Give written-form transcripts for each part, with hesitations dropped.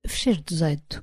Fecheiro 18.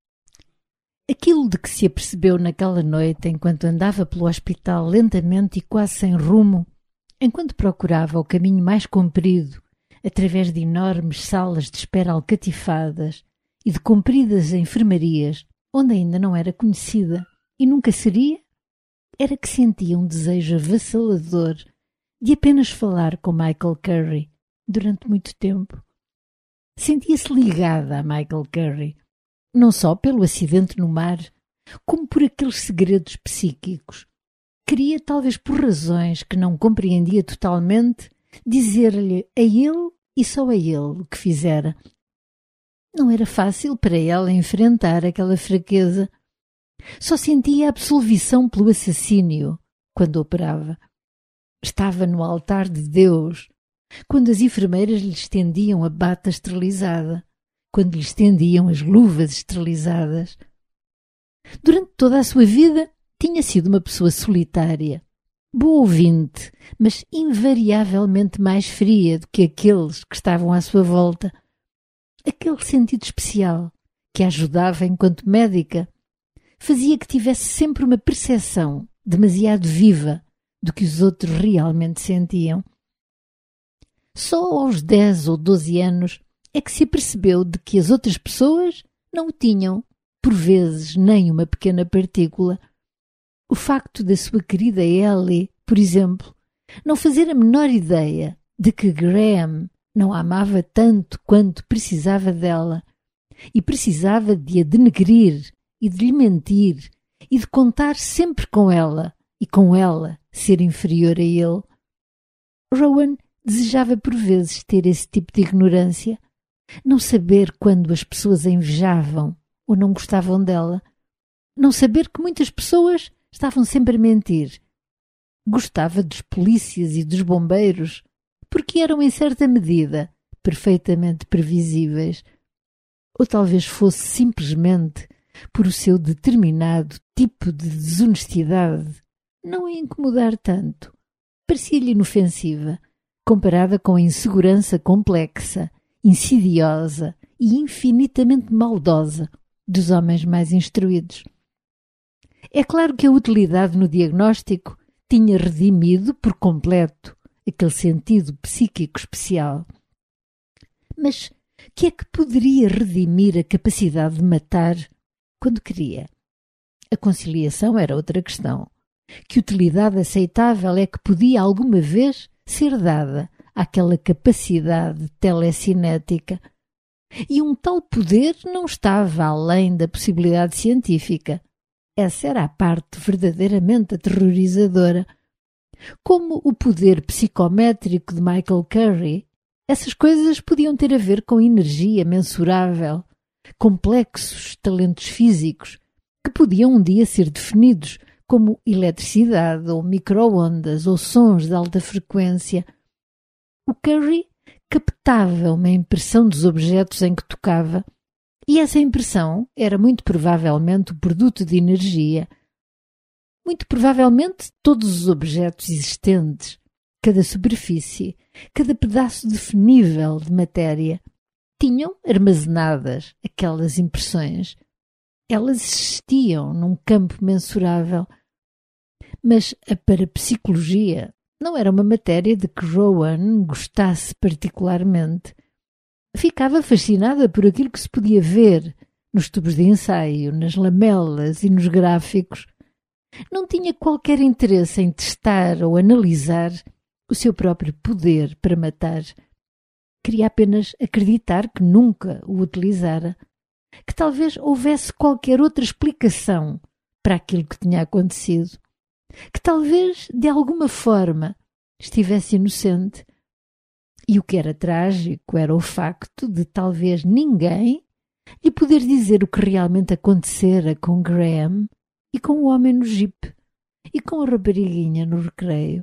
Aquilo de que se apercebeu naquela noite, enquanto andava pelo hospital lentamente e quase sem rumo, enquanto procurava o caminho mais comprido, através de enormes salas de espera alcatifadas e de compridas enfermarias, onde ainda não era conhecida e nunca seria, era que sentia um desejo avassalador de apenas falar com Michael Curry durante muito tempo. Sentia-se ligada a Michael Curry, não só pelo acidente no mar, como por aqueles segredos psíquicos. Queria, talvez por razões que não compreendia totalmente, dizer-lhe a ele e só a ele o que fizera. Não era fácil para ela enfrentar aquela fraqueza. Só sentia a absolvição pelo assassínio quando operava. Estava no altar de Deus, quando as enfermeiras lhe estendiam a bata esterilizada, quando lhe estendiam as luvas esterilizadas. Durante toda a sua vida tinha sido uma pessoa solitária, boa ouvinte, mas invariavelmente mais fria do que aqueles que estavam à sua volta. Aquele sentido especial que a ajudava enquanto médica fazia que tivesse sempre uma percepção demasiado viva do que os outros realmente sentiam. Só aos 10 ou 12 anos é que se apercebeu de que as outras pessoas não o tinham, por vezes, nem uma pequena partícula. O facto da sua querida Ellie, por exemplo, não fazer a menor ideia de que Graham não a amava tanto quanto precisava dela, e precisava de a denegrir e de lhe mentir e de contar sempre com ela e com ela ser inferior a ele. Rowan desejava por vezes ter esse tipo de ignorância, não saber quando as pessoas a invejavam ou não gostavam dela, não saber que muitas pessoas estavam sempre a mentir. Gostava dos polícias e dos bombeiros, porque eram em certa medida perfeitamente previsíveis. Ou talvez fosse simplesmente por o seu determinado tipo de desonestidade não a incomodar tanto. Parecia-lhe inofensiva, comparada com a insegurança complexa, insidiosa e infinitamente maldosa dos homens mais instruídos. É claro que a utilidade no diagnóstico tinha redimido por completo aquele sentido psíquico especial. Mas que é que poderia redimir a capacidade de matar quando queria? A conciliação era outra questão. Que utilidade aceitável é que podia alguma vez ser dada àquela capacidade telecinética? E um tal poder não estava além da possibilidade científica. Essa era a parte verdadeiramente aterrorizadora. Como o poder psicométrico de Michael Curry, essas coisas podiam ter a ver com energia mensurável, complexos talentos físicos, que podiam um dia ser definidos como eletricidade ou micro-ondas ou sons de alta frequência. O Curry captava uma impressão dos objetos em que tocava, e essa impressão era muito provavelmente o produto de energia. Muito provavelmente todos os objetos existentes, cada superfície, cada pedaço definível de matéria, tinham armazenadas aquelas impressões. Elas existiam num campo mensurável. Mas a parapsicologia não era uma matéria de que Rowan gostasse particularmente. Ficava fascinada por aquilo que se podia ver nos tubos de ensaio, nas lamelas e nos gráficos. Não tinha qualquer interesse em testar ou analisar o seu próprio poder para matar. Queria apenas acreditar que nunca o utilizara, que talvez houvesse qualquer outra explicação para aquilo que tinha acontecido, que talvez, de alguma forma, estivesse inocente. E o que era trágico era o facto de talvez ninguém lhe poder dizer o que realmente acontecera com Graham e com o homem no jipe e com a rapariguinha no recreio.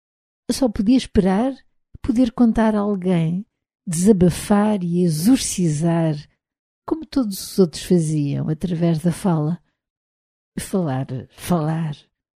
Só podia esperar poder contar a alguém, desabafar e exorcizar, como todos os outros faziam, através da fala. Falar.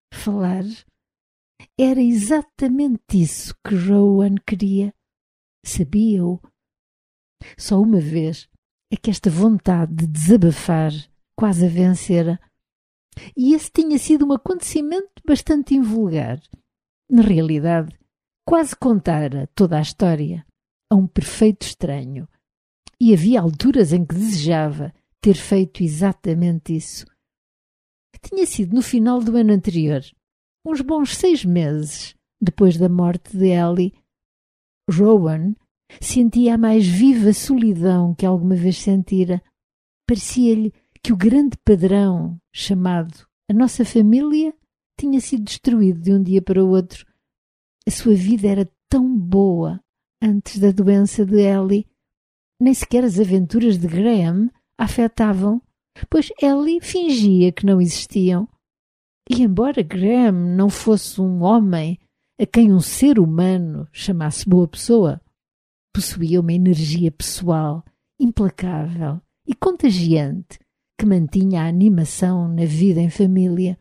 Era exatamente isso que Rowan queria. Sabia-o. Só uma vez é que esta vontade de desabafar quase a vencera. E esse tinha sido um acontecimento bastante invulgar. Na realidade, quase contara toda a história a um perfeito estranho. E havia alturas em que desejava ter feito exatamente isso. Tinha sido no final do ano anterior, uns bons 6 meses depois da morte de Ellie. Rowan sentia a mais viva solidão que alguma vez sentira. Parecia-lhe que o grande padrão, chamado a nossa família, tinha sido destruído de um dia para o outro. A sua vida era tão boa antes da doença de Ellie. Nem sequer as aventuras de Graham a afetavam, pois Ellie fingia que não existiam. E embora Graham não fosse um homem a quem um ser humano chamasse boa pessoa, possuía uma energia pessoal implacável e contagiante que mantinha a animação na vida em família.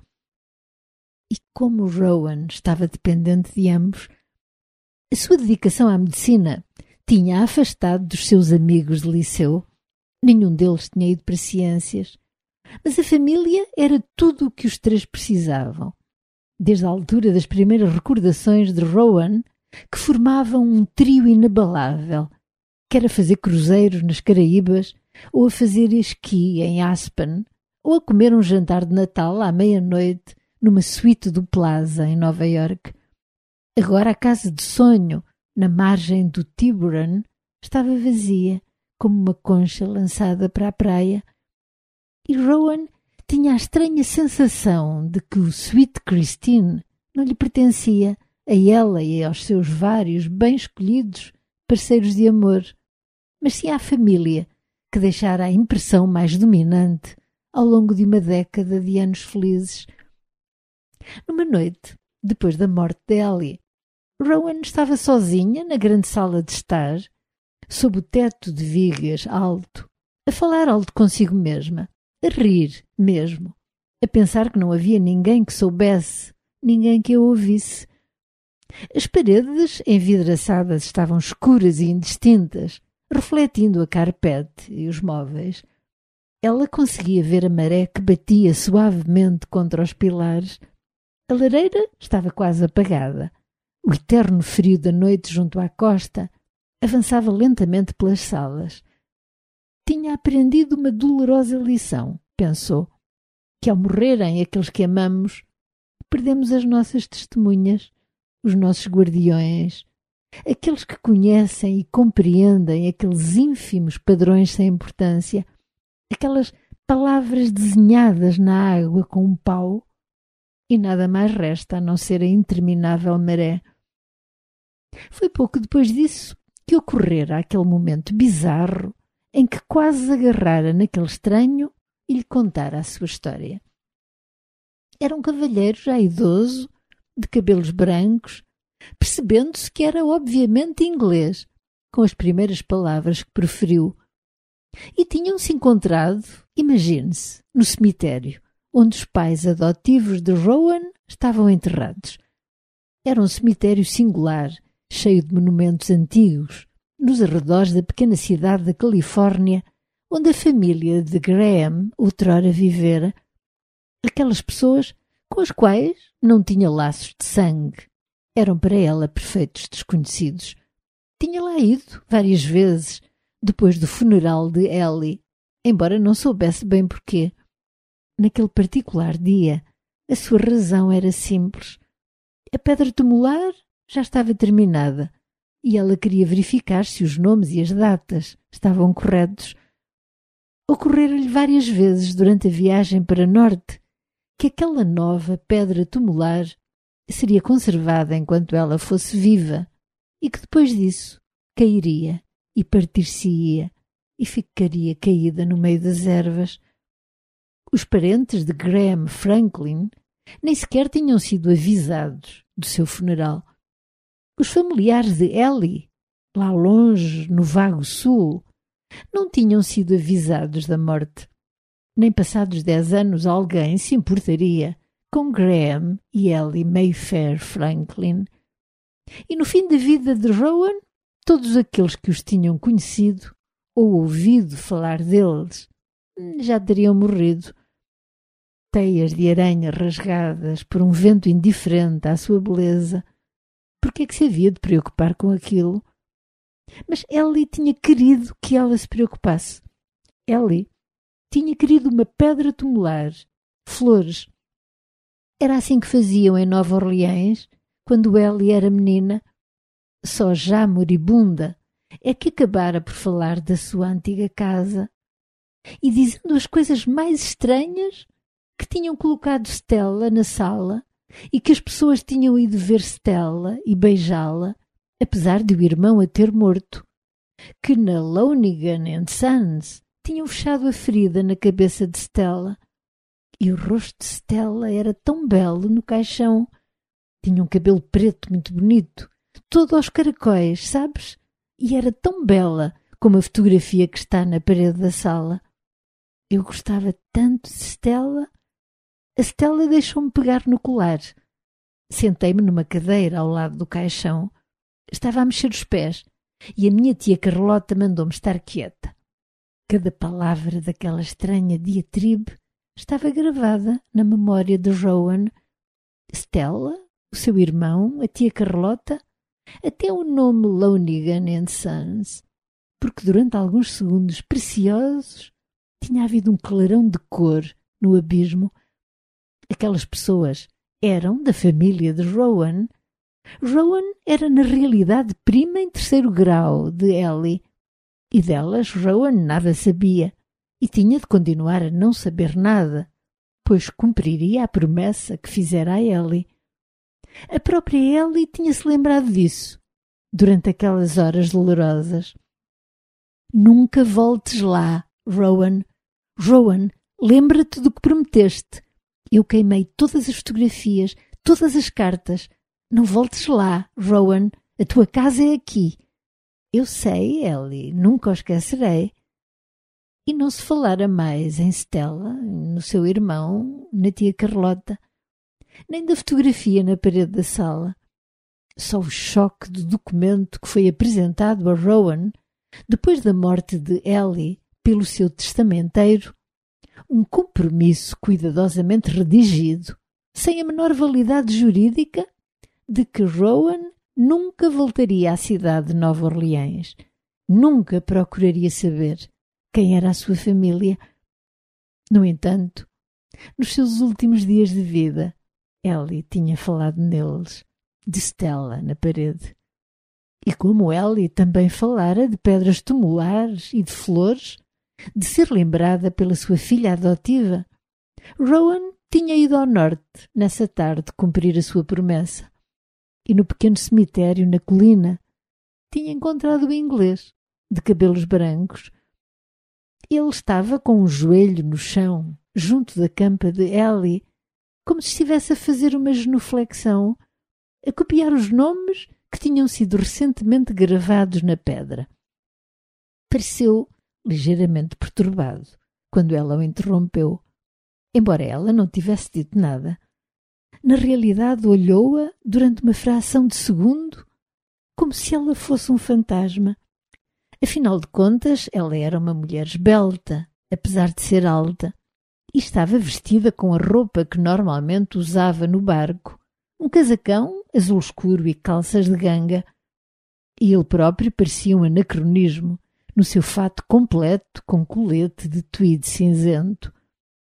E como Rowan estava dependente de ambos, a sua dedicação à medicina tinha afastado dos seus amigos de liceu. Nenhum deles tinha ido para ciências, mas a família era tudo o que os três precisavam. Desde a altura das primeiras recordações de Rowan, que formavam um trio inabalável, quer a fazer cruzeiros nas Caraíbas, ou a fazer esqui em Aspen, ou a comer um jantar de Natal à meia-noite numa suíte do Plaza em Nova York. Agora a casa de sonho, na margem do Tiburon, estava vazia, como uma concha lançada para a praia. E Rowan tinha a estranha sensação de que o Sweet Christine não lhe pertencia, a ela e aos seus vários bem escolhidos parceiros de amor, mas sim à família, que deixara a impressão mais dominante ao longo de uma década de anos felizes. Numa noite, depois da morte de Ellie, Rowan estava sozinha na grande sala de estar, sob o teto de vigas alto, a falar alto consigo mesma, a rir mesmo, a pensar que não havia ninguém que soubesse, ninguém que a ouvisse. As paredes envidraçadas estavam escuras e indistintas, refletindo a carpete e os móveis. Ela conseguia ver a maré que batia suavemente contra os pilares. A lareira estava quase apagada. O eterno frio da noite junto à costa avançava lentamente pelas salas. Tinha aprendido uma dolorosa lição, pensou, que ao morrerem aqueles que amamos, perdemos as nossas testemunhas, os nossos guardiões, aqueles que conhecem e compreendem aqueles ínfimos padrões sem importância, aquelas palavras desenhadas na água com um pau, e nada mais resta a não ser a interminável maré. Foi pouco depois disso que ocorrera aquele momento bizarro em que quase agarrara naquele estranho e lhe contara a sua história. Era um cavalheiro já idoso, de cabelos brancos, percebendo-se que era obviamente inglês, com as primeiras palavras que proferiu. E tinham-se encontrado, imagine-se, no cemitério, onde os pais adotivos de Rowan estavam enterrados. Era um cemitério singular, cheio de monumentos antigos, nos arredores da pequena cidade da Califórnia, onde a família de Graham outrora vivera. Aquelas pessoas com as quais não tinha laços de sangue. Eram para ela perfeitos desconhecidos. Tinha lá ido várias vezes, depois do funeral de Ellie, embora não soubesse bem porquê. Naquele particular dia, a sua razão era simples. A pedra tumular já estava terminada e ela queria verificar se os nomes e as datas estavam corretos. Ocorrera-lhe várias vezes durante a viagem para norte que aquela nova pedra tumular seria conservada enquanto ela fosse viva e que depois disso cairia e partir-se-ia e ficaria caída no meio das ervas. Os parentes de Graham Franklin nem sequer tinham sido avisados do seu funeral. Os familiares de Ellie, lá longe, no vago sul, não tinham sido avisados da morte. Nem passados 10 anos alguém se importaria com Graham e Ellie Mayfair Franklin. E no fim da vida de Rowan, todos aqueles que os tinham conhecido ou ouvido falar deles, já teriam morrido. Teias de aranha rasgadas por um vento indiferente à sua beleza. Por que é que se havia de preocupar com aquilo? Mas Ellie tinha querido que ela se preocupasse. Ellie tinha querido uma pedra tumular, flores. Era assim que faziam em Nova Orleans, quando Ellie era menina. Só já moribunda é que acabara por falar da sua antiga casa e dizendo as coisas mais estranhas, que tinham colocado Stella na sala e que as pessoas tinham ido ver Stella e beijá-la, apesar de o irmão a ter morto, que na Lonergan and Sons tinham fechado a ferida na cabeça de Stella. E o rosto de Stella era tão belo no caixão. Tinha um cabelo preto muito bonito, todo aos caracóis, sabes? E era tão bela como a fotografia que está na parede da sala. Eu gostava tanto de Stella. A Stella deixou-me pegar no colar. Sentei-me numa cadeira ao lado do caixão. Estava a mexer os pés e a minha tia Carlota mandou-me estar quieta. Cada palavra daquela estranha diatribe estava gravada na memória de Rowan. Stella, o seu irmão, a tia Carlota, até o nome Lonergan and Sons, porque durante alguns segundos preciosos tinha havido um clarão de cor no abismo. Aquelas pessoas eram da família de Rowan. Rowan era na realidade prima em terceiro grau de Ellie, e delas Rowan nada sabia e tinha de continuar a não saber nada, pois cumpriria a promessa que fizera a Ellie. A própria Ellie tinha-se lembrado disso durante aquelas horas dolorosas. Nunca voltes lá, Rowan. Rowan, lembra-te do que prometeste. Eu queimei todas as fotografias, todas as cartas. Não voltes lá, Rowan. A tua casa é aqui. Eu sei, Ellie, nunca o esquecerei. E não se falara mais em Stella, no seu irmão, na tia Carlota, nem da fotografia na parede da sala. Só o choque do documento que foi apresentado a Rowan depois da morte de Ellie pelo seu testamenteiro, um compromisso cuidadosamente redigido, sem a menor validade jurídica, de que Rowan nunca voltaria à cidade de Nova Orleans, nunca procuraria saber quem era a sua família. No entanto, nos seus últimos dias de vida, Ellie tinha falado neles, de Stella na parede. E como Ellie também falara de pedras tumulares e de flores, de ser lembrada pela sua filha adotiva, Rowan tinha ido ao norte nessa tarde cumprir a sua promessa. E no pequeno cemitério na colina tinha encontrado o inglês, de cabelos brancos. Ele estava com um joelho no chão, junto da campa de Ellie, como se estivesse a fazer uma genuflexão, a copiar os nomes que tinham sido recentemente gravados na pedra. Pareceu ligeiramente perturbado quando ela o interrompeu, embora ela não tivesse dito nada. Na realidade, olhou-a durante uma fração de segundo, como se ela fosse um fantasma. Afinal de contas, ela era uma mulher esbelta, apesar de ser alta, e estava vestida com a roupa que normalmente usava no barco, um casacão azul escuro e calças de ganga. E ele próprio parecia um anacronismo, no seu fato completo com colete de tweed cinzento.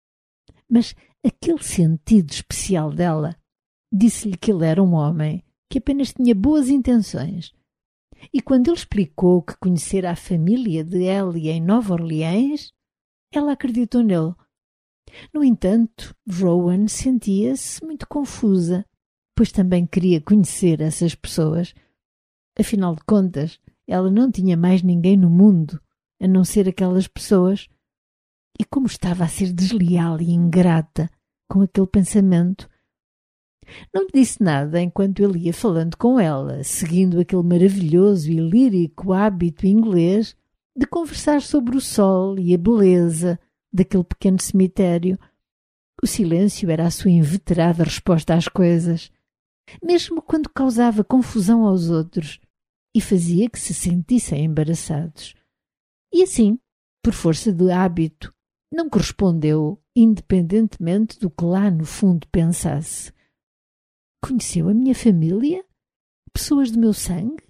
Mas aquele sentido especial dela disse-lhe que ele era um homem que apenas tinha boas intenções. E quando ele explicou que conhecera a família de Ellie em Nova Orleans, ela acreditou nele. No entanto, Rowan sentia-se muito confusa, pois também queria conhecer essas pessoas. Afinal de contas, ela não tinha mais ninguém no mundo, a não ser aquelas pessoas. E como estava a ser desleal e ingrata com aquele pensamento. Não lhe disse nada enquanto ele ia falando com ela, seguindo aquele maravilhoso e lírico hábito inglês de conversar sobre o sol e a beleza daquele pequeno cemitério. O silêncio era a sua inveterada resposta às coisas, mesmo quando causava confusão aos outros e fazia que se sentissem embaraçados. E assim, por força de hábito, não correspondeu, independentemente do que lá no fundo pensasse. Conheceu a minha família? Pessoas do meu sangue?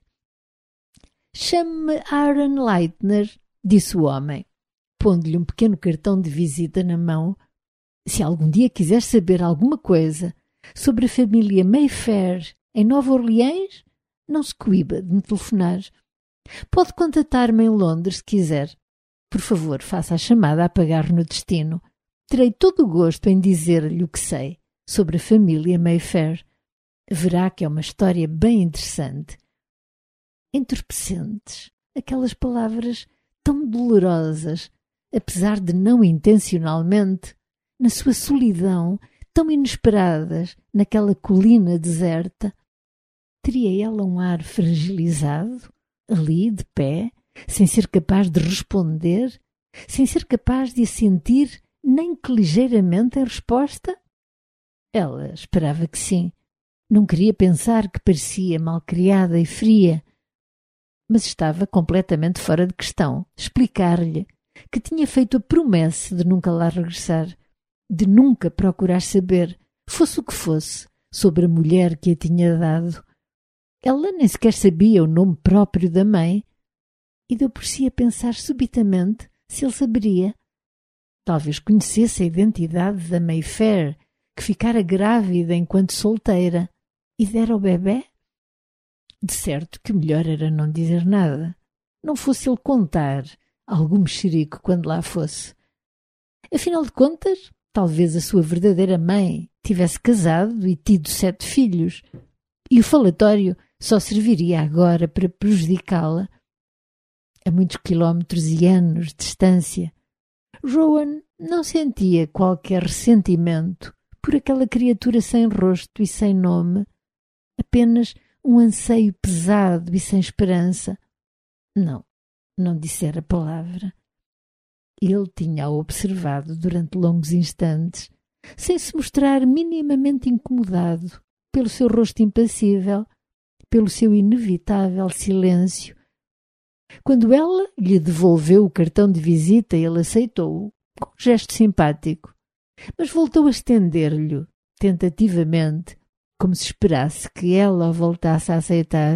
Chame-me Aaron Leitner, disse o homem, pondo-lhe um pequeno cartão de visita na mão. Se algum dia quiser saber alguma coisa sobre a família Mayfair em Nova Orleans, não se coíba de me telefonar. Pode contatar-me em Londres se quiser. Por favor, faça a chamada a pagar no destino. Terei todo o gosto em dizer-lhe o que sei sobre a família Mayfair. Verá que é uma história bem interessante. Entorpecentes, aquelas palavras tão dolorosas, apesar de não intencionalmente, na sua solidão, tão inesperadas, naquela colina deserta. Teria ela um ar fragilizado, ali, de pé, sem ser capaz de responder, sem ser capaz de assentir nem que ligeiramente em resposta? Ela esperava que sim. Não queria pensar que parecia malcriada e fria, mas estava completamente fora de questão explicar-lhe que tinha feito a promessa de nunca lá regressar, de nunca procurar saber, fosse o que fosse, sobre a mulher que a tinha dado. Ela nem sequer sabia o nome próprio da mãe, e deu por si a pensar subitamente se ele saberia. Talvez conhecesse a identidade da Mayfair, que ficara grávida enquanto solteira, e dera ao bebé? De certo que melhor era não dizer nada, não fosse ele contar algum mexerico quando lá fosse. Afinal de contas, talvez a sua verdadeira mãe tivesse casado e tido 7 filhos, e o falatório só serviria agora para prejudicá-la. A muitos quilómetros e anos de distância, Rowan não sentia qualquer ressentimento por aquela criatura sem rosto e sem nome, apenas um anseio pesado e sem esperança. Não dissera palavra. Ele tinha-a observado durante longos instantes, sem se mostrar minimamente incomodado pelo seu rosto impassível, pelo seu inevitável silêncio. Quando ela lhe devolveu o cartão de visita, ele aceitou-o com um gesto simpático, mas voltou a estender-lhe tentativamente, como se esperasse que ela o voltasse a aceitar.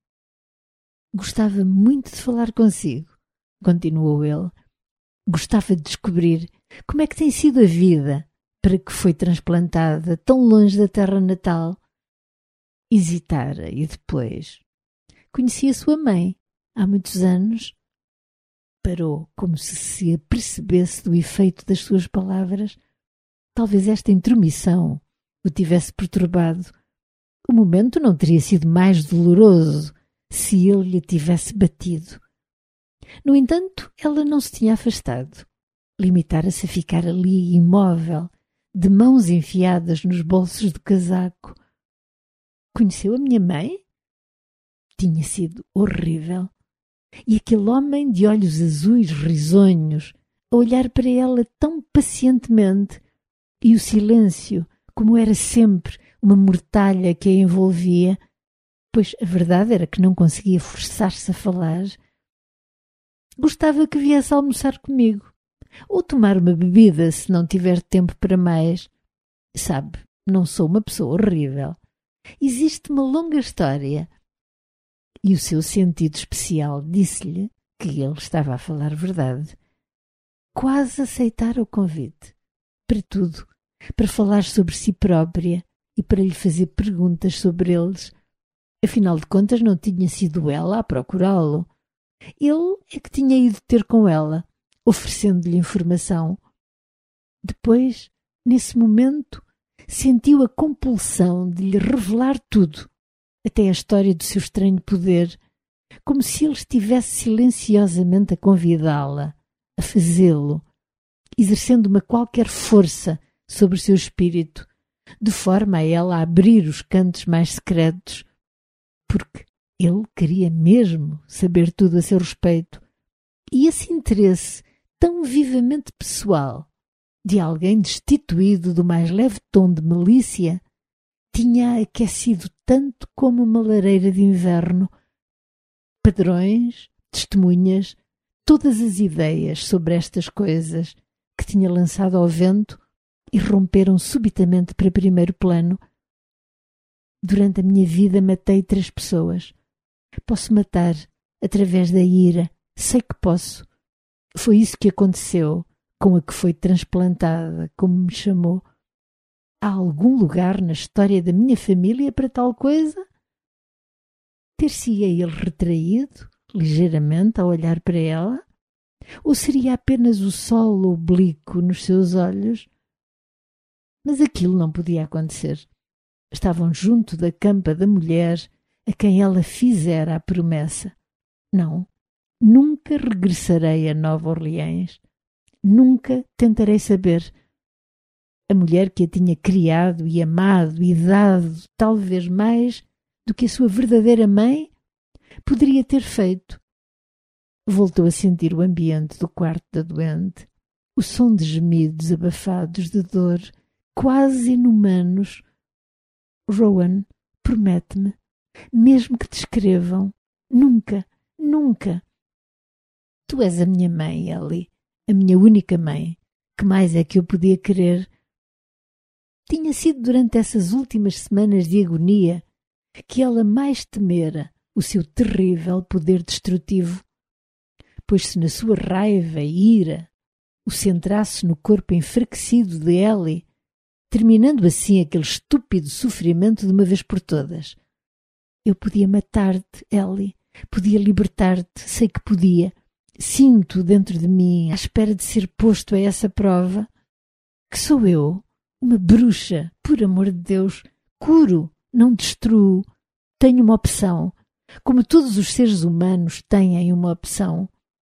Gostava muito de falar consigo, continuou ele. Gostava de descobrir como é que tem sido a vida para que foi transplantada tão longe da terra natal. Hesitara e depois conhecia sua mãe há muitos anos. Parou, como se apercebesse do efeito das suas palavras. Talvez esta intromissão o tivesse perturbado. O momento não teria sido mais doloroso se ele lhe tivesse batido. No entanto, ela não se tinha afastado. Limitara-se a ficar ali imóvel, de mãos enfiadas nos bolsos do casaco. Conheceu a minha mãe? Tinha sido horrível. E aquele homem de olhos azuis risonhos, a olhar para ela tão pacientemente, e o silêncio, como era sempre uma mortalha que a envolvia, pois a verdade era que não conseguia forçar-se a falar. Gostava que viesse almoçar comigo, ou tomar uma bebida se não tiver tempo para mais. Sabe, não sou uma pessoa horrível. Existe uma longa história. E o seu sentido especial disse-lhe que ele estava a falar verdade. Quase aceitara o convite. Para tudo, para falar sobre si própria e para lhe fazer perguntas sobre eles. Afinal de contas, não tinha sido ela a procurá-lo. Ele é que tinha ido ter com ela, oferecendo-lhe informação. Depois, nesse momento, sentiu a compulsão de lhe revelar tudo, até a história do seu estranho poder, como se ele estivesse silenciosamente a convidá-la, a fazê-lo, exercendo uma qualquer força sobre o seu espírito, de forma a ela a abrir os cantos mais secretos, porque ele queria mesmo saber tudo a seu respeito, e esse interesse tão vivamente pessoal de alguém destituído do mais leve tom de malícia tinha aquecido tanto como uma lareira de inverno. Padrões, testemunhas, todas as ideias sobre estas coisas que tinha lançado ao vento e romperam subitamente para primeiro plano. Durante a minha vida matei 3 pessoas. Posso matar através da ira. Sei que posso. Foi isso que aconteceu com a que foi transplantada, como me chamou. Há algum lugar na história da minha família para tal coisa? Ter-se-ia ele retraído, ligeiramente, ao olhar para ela? Ou seria apenas o sol oblíquo nos seus olhos? Mas aquilo não podia acontecer. Estavam junto da campa da mulher a quem ela fizera a promessa. Não, nunca regressarei a Nova Orleans. Nunca tentarei saber. A mulher que a tinha criado e amado e dado talvez mais do que a sua verdadeira mãe poderia ter feito. Voltou a sentir o ambiente do quarto da doente, o som de gemidos abafados de dor, quase inumanos. Rowan, promete-me, mesmo que te escrevam, nunca, nunca. Tu és a minha mãe, Ellie, a minha única mãe. Que mais é que eu podia querer? Tinha sido durante essas últimas semanas de agonia que ela mais temera o seu terrível poder destrutivo, pois se na sua raiva e ira o centrasse no corpo enfraquecido de Ellie, terminando assim aquele estúpido sofrimento de uma vez por todas. Eu podia matar-te, Ellie, podia libertar-te, sei que podia. Sinto dentro de mim, à espera de ser posto a essa prova. Que sou eu? Uma bruxa, por amor de Deus. Curo, não destruo. Tenho uma opção, como todos os seres humanos têm uma opção.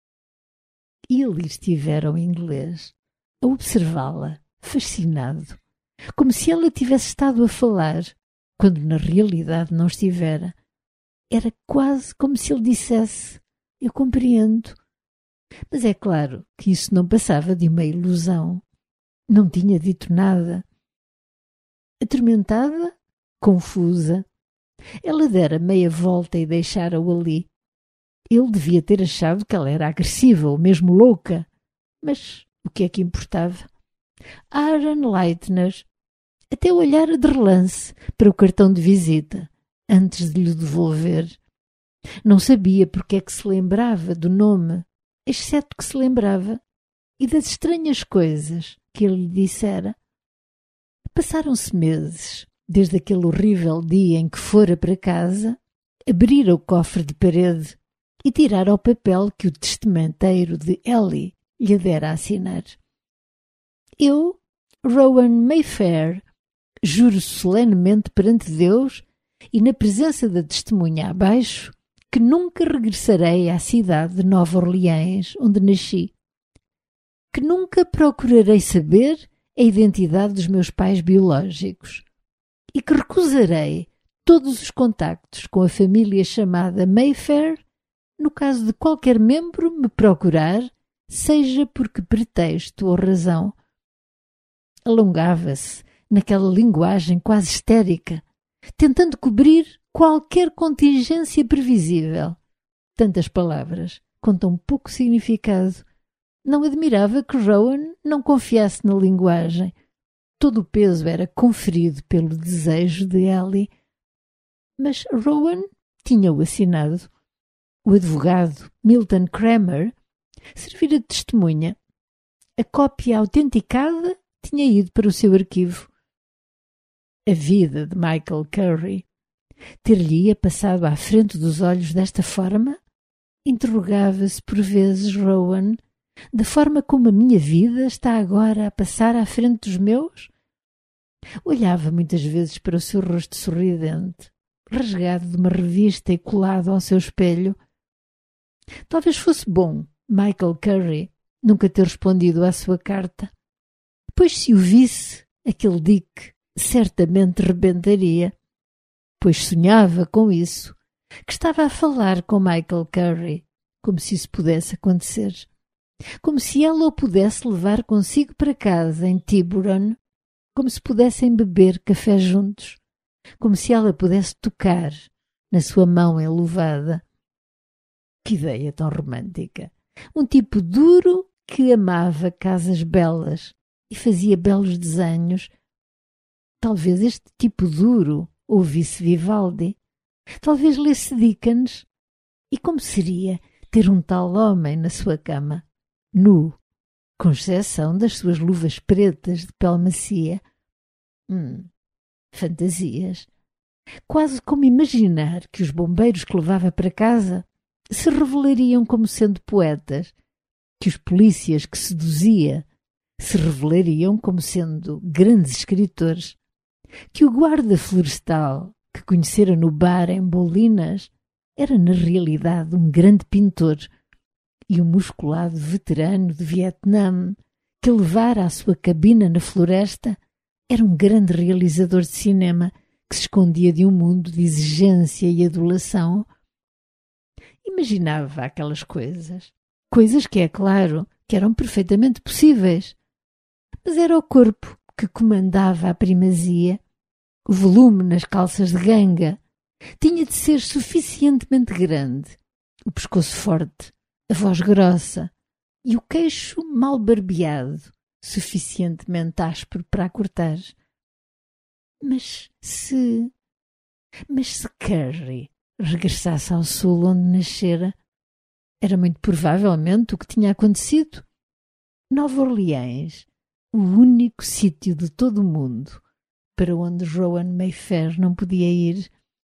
Ele estivera ao inglês, a observá-la, fascinado, como se ela tivesse estado a falar, quando na realidade não estivera. Era quase como se ele dissesse: eu compreendo. Mas é claro que isso não passava de uma ilusão. Não tinha dito nada. Atormentada, confusa, ela dera meia volta e deixara-o ali. Ele devia ter achado que ela era agressiva ou mesmo louca. Mas o que é que importava? Aaron Leitner até olhara de relance para o cartão de visita, antes de lhe devolver. Não sabia porque é que se lembrava do nome, exceto que se lembrava, e das estranhas coisas que ele lhe dissera. Passaram-se meses, desde aquele horrível dia em que fora para casa, abrira o cofre de parede e tirara o papel que o testamenteiro de Ellie lhe dera a assinar. Eu, Rowan Mayfair, juro solenemente perante Deus e na presença da testemunha abaixo que nunca regressarei à cidade de Nova Orleans, onde nasci, que nunca procurarei saber a identidade dos meus pais biológicos e que recusarei todos os contactos com a família chamada Mayfair no caso de qualquer membro me procurar, seja por que pretexto ou razão. Alongava-se naquela linguagem quase histérica, tentando cobrir qualquer contingência previsível. Tantas palavras, com tão pouco significado. Não admirava que Rowan não confiasse na linguagem. Todo o peso era conferido pelo desejo de Ellie. Mas Rowan tinha-o assinado. O advogado Milton Kramer servira de testemunha. A cópia autenticada tinha ido para o seu arquivo. A vida de Michael Curry ter-lhe-ia passado à frente dos olhos desta forma? Interrogava-se por vezes Rowan, da forma como a minha vida está agora a passar à frente dos meus? Olhava muitas vezes para o seu rosto sorridente, rasgado de uma revista e colado ao seu espelho. Talvez fosse bom Michael Curry nunca ter respondido à sua carta, pois se o visse, aquele Dick certamente rebentaria, pois sonhava com isso, que estava a falar com Michael Curry, como se isso pudesse acontecer, como se ela o pudesse levar consigo para casa em Tiburon, como se pudessem beber café juntos, como se ela pudesse tocar na sua mão enluvada. Que ideia tão romântica! Um tipo duro que amava casas belas e fazia belos desenhos. Talvez este tipo duro ouvisse Vivaldi. Talvez lesse Dickens. E como seria ter um tal homem na sua cama, nu, com exceção das suas luvas pretas de pele macia? Fantasias. Quase como imaginar que os bombeiros que levava para casa se revelariam como sendo poetas, que os polícias que seduzia se revelariam como sendo grandes escritores, que o guarda florestal que conhecera no bar em Bolinas era na realidade um grande pintor, e o musculado veterano de Vietnã que levara à sua cabina na floresta era um grande realizador de cinema que se escondia de um mundo de exigência e adulação. Imaginava aquelas coisas que é claro que eram perfeitamente possíveis, mas era o corpo que comandava a primazia. O volume nas calças de ganga tinha de ser suficientemente grande, o pescoço forte, a voz grossa e o queixo mal barbeado, suficientemente áspero para a cortar. Mas se Curry regressasse ao sul onde nascera, era muito provavelmente o que tinha acontecido. Nova Orleans, o único sítio de todo o mundo para onde Rowan Mayfair não podia ir.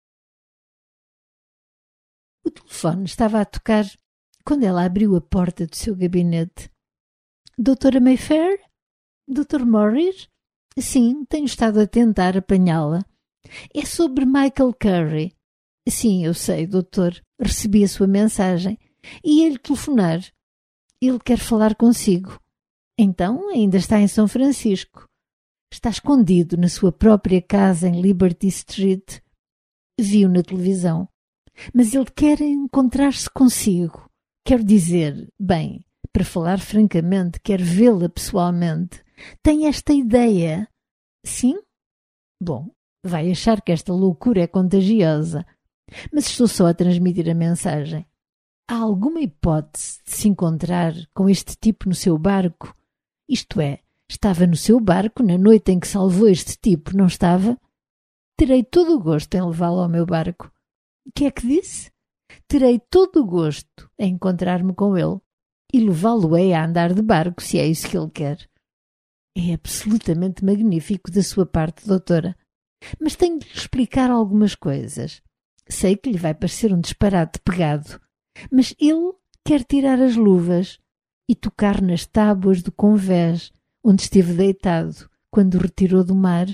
O telefone estava a tocar quando ela abriu a porta do seu gabinete. Doutora Mayfair? Dr. Morris? Sim, tenho estado a tentar apanhá-la. É sobre Michael Curry. Sim, eu sei, doutor. Recebi a sua mensagem. E ia-lhe telefonar. Ele quer falar consigo. Então, ainda está em São Francisco. Está escondido na sua própria casa em Liberty Street. Vi-o na televisão. Mas ele quer encontrar-se consigo. Quero dizer, bem, para falar francamente, quer vê-la pessoalmente. Tem esta ideia. Sim? Bom, vai achar que esta loucura é contagiosa. Mas estou só a transmitir a mensagem. Há alguma hipótese de se encontrar com este tipo no seu barco? Isto é, estava no seu barco na noite em que salvou este tipo, não estava? Terei todo o gosto em levá-lo ao meu barco. O que é que disse? Terei todo o gosto em encontrar-me com ele e levá-lo-ei a andar de barco, se é isso que ele quer. É absolutamente magnífico da sua parte, doutora. Mas tenho de lhe explicar algumas coisas. Sei que lhe vai parecer um disparate pegado, mas ele quer tirar as luvas e tocar nas tábuas do convés, onde esteve deitado, quando o retirou do mar.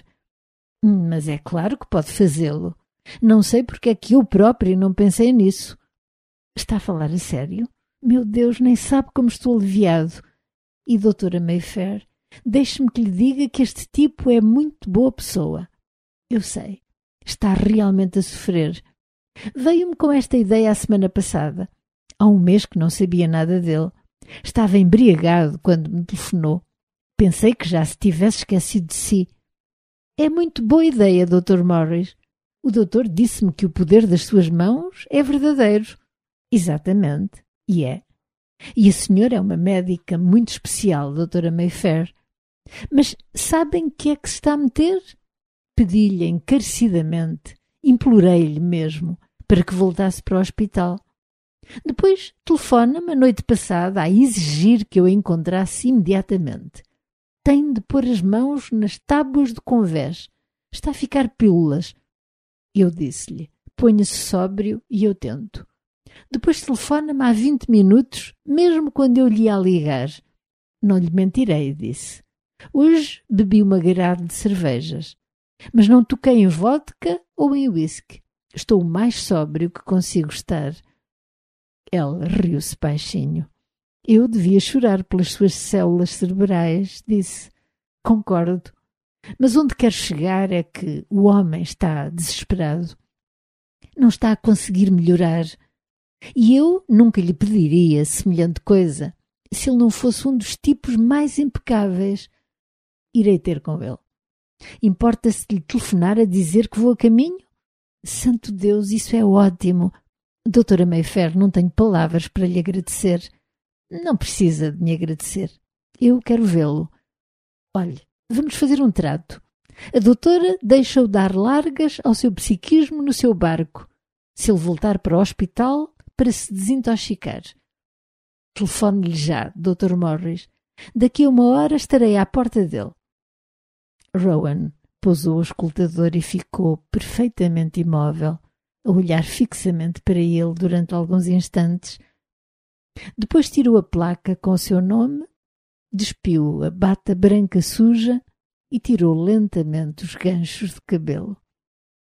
Mas é claro que pode fazê-lo. Não sei porque é que eu próprio não pensei nisso. Está a falar a sério? Meu Deus, nem sabe como estou aliviado. E doutora Mayfair, deixe-me que lhe diga que este tipo é muito boa pessoa. Eu sei. Está realmente a sofrer. Veio-me com esta ideia a semana passada. Há um mês que não sabia nada dele. Estava embriagado quando me telefonou. Pensei que já se tivesse esquecido de si. É muito boa ideia, Dr. Morris. O doutor disse-me que o poder das suas mãos é verdadeiro. Exatamente. E é. E a senhora é uma médica muito especial, doutora Mayfair. Mas sabem que é que se está a meter? Pedi-lhe encarecidamente, implorei-lhe mesmo, para que voltasse para o hospital. Depois telefona-me a noite passada a exigir que eu a encontrasse imediatamente. Tem de pôr as mãos nas tábuas do convés. Está a ficar pílulas. Eu disse-lhe, ponha-se sóbrio e eu tento. Depois telefona-me há 20 minutos, mesmo quando eu lhe ia ligar. Não lhe mentirei, disse. Hoje bebi uma garrafa de cervejas, mas não toquei em vodka ou em whisky. Estou o mais sóbrio que consigo estar. Ela riu-se baixinho. Eu devia chorar pelas suas células cerebrais, disse. Concordo. Mas onde quero chegar é que o homem está desesperado. Não está a conseguir melhorar. E eu nunca lhe pediria semelhante coisa se ele não fosse um dos tipos mais impecáveis. Irei ter com ele. Importa-se de lhe telefonar a dizer que vou a caminho? Santo Deus, isso é ótimo. Doutora Mayfair, não tenho palavras para lhe agradecer. Não precisa de me agradecer. Eu quero vê-lo. Olhe, vamos fazer um trato. A doutora deixa-o dar largas ao seu psiquismo no seu barco, se ele voltar para o hospital para se desintoxicar. Telefone-lhe já, Dr. Morris. Daqui a 1 hora estarei à porta dele. Rowan pousou o escutador e ficou perfeitamente imóvel, a olhar fixamente para ele durante alguns instantes. Depois tirou a placa com o seu nome, despiu a bata branca suja e tirou lentamente os ganchos de cabelo.